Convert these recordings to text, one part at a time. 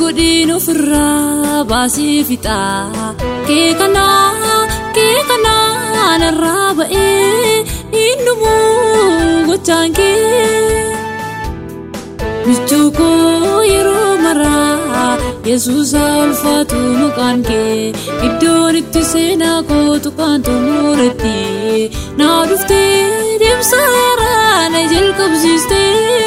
godhin ofirraa baasee fixaa kee kanaa narraa ba'ee innumuu gochaan kee michuu koo yeroo maraa Yesuus ulfaatu maqaan kee iddoon itti seenaa kootu kan xumuretti naa dhuftee deemsaraa na jalqabsiistee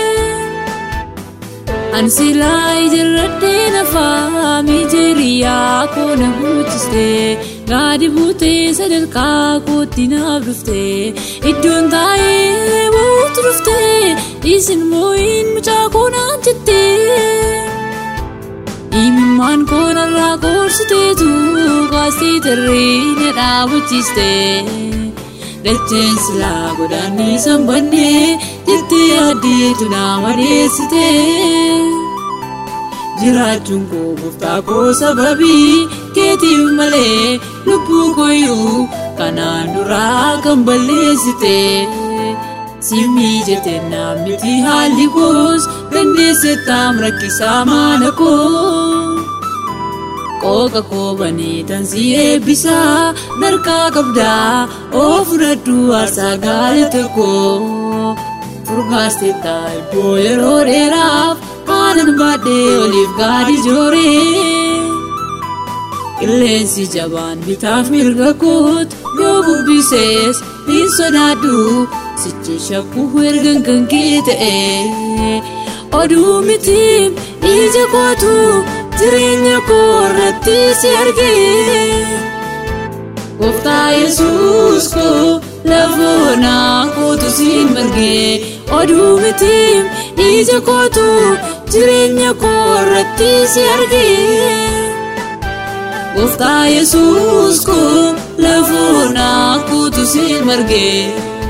ansilaa ijarradhee nafaa mijeeriyaa koo na guuchistee gaadi buutee sadarkaa kootti naaf dhuftee iddoon taa'ee buutu dhuftee isin moo'in mucaa koo naan jettee imimmaan koo narraa koorsiteetu kaastee tarree na dhaabachiistee dacheen silaa godaannii sanbannee jettee addeetu naa madeessitee jiraachuun koo gooftaa koo sababii keetiif malee lubbuu kooyyuu kanaan duraa kan balleessitee simmii jettee namniti haalli koos dandeessettaam rakkisaa maana koo qooqa koo banee tansi eebbisaa narkaa qabdaa oo fudhadhu aarsaa gaalata koo furgaasteettaa iddoo yeroo dheeraaf aanan baadhee oliif gaadi jooree qilleensi jabaan bitaaf mirga koot yoo bubbisees hin sodaadhu sichi shakkuu ergan kan kee ta'ee oduu mitiim ija kootu jireenya koo irratti si argee gooftaa Yesuus koo lafoonaa kootu siin margee oduu mitiim ija kootu jireenya koo irratti si argee gooftaa Yesuus koo lafoonaa kootu siin margee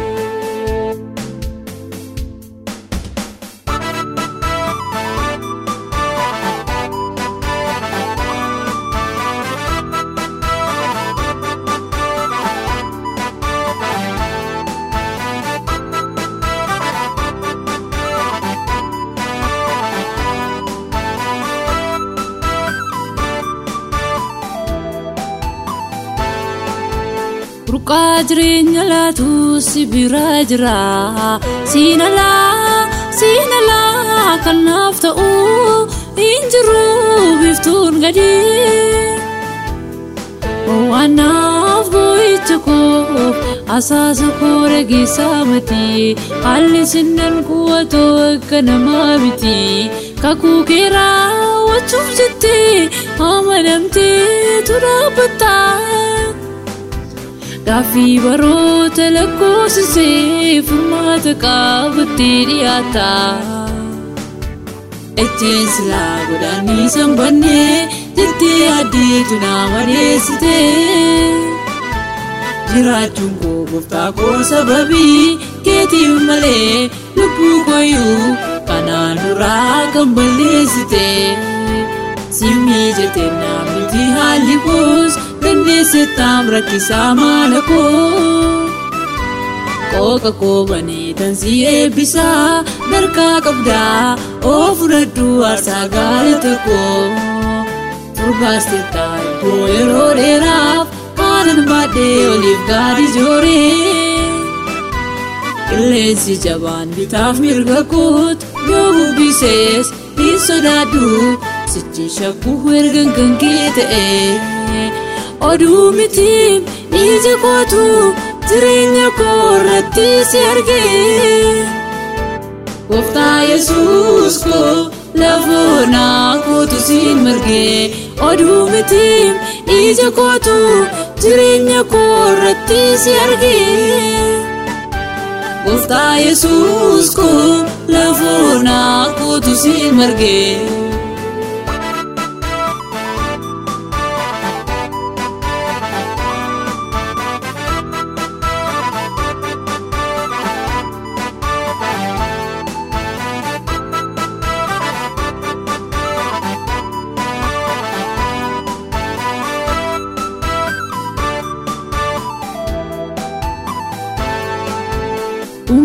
Ruqaa jireenya laatu si bira jira siinalaa kanaaf ta'uu hin jiru biftuun gadi waanaaf boo'icha koo asaasa koo rageessaa miti haalli sinnan kuwatoo akka namaa miti kakuu kee raawwachuuf jettee amanamteetu dhaabbattaa gaaffii baroota lakkoofsisee furmaata qabattee dhiyaataa ejjeen silaa godaannii sanbannee jettee addeetu naa madeessitee jiraachuun koo gooftaa koo sababii keetiif malee lubbuu kooyyuu kanaan duraa kan balleessitee simmii jettee namniti haalli koos dandeessettaam rakkisaa maana koo qooqa koo banee tansi eebbisaa narkaa qabdaa oo fudhadhu aarsaa gaalata koo furgaasteettaa iddoo yeroo dheeraaf aanan baadhee oliif gaadi jooree qilleensi jabaan bitaaf mirga koot yoo bubbisees hin sodaadhu sichi shakkuu ergan kan kee ta'ee oduu mitiim ija kootu jireenya koo irratti si argee gooftaa Yesuus koo lafoonaa kootu siin margee oduu mitiim ija kootu jireenya koo irratti si argee gooftaa Yesuus koo lafoonaa kootu siin margee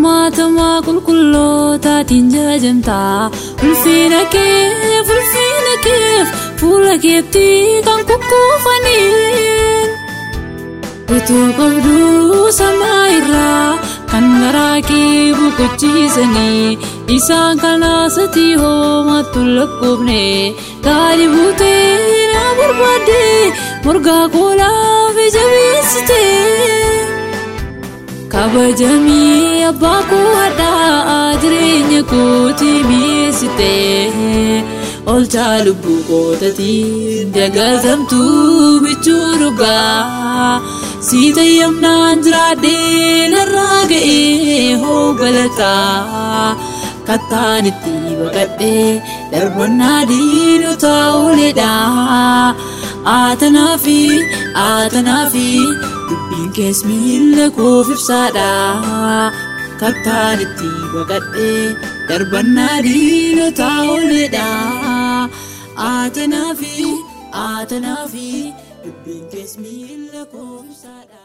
uumatamaa qulqullootaatiin jajamtaa ulfina keef fuula keetti kan kukkufaniin utuu qabduu samaa irraa kan garaa kee boqochiisanii isaan kanaasatti hoomatu lakkoofne gadi buutee na barbaadde morgaa koolaaf jabeessite kabajamii abbaa koo hadhaa jireenya kooti mi'eessite olchaa lubbuu kootatiin dagatamtuu bichuu dhugaa siita yamnaan jiraadhee narraa ga'ee hoo galataa kattaan itti baqadhee darbannaa diinotaa ooledhaa aatanaafi dubbiin kees miila koof ibsaadhaa kattaan itti baqadhee darbannaa diinotaa ooledhaa aatanaafi dubbiin kees miila koof ibsaadhaa.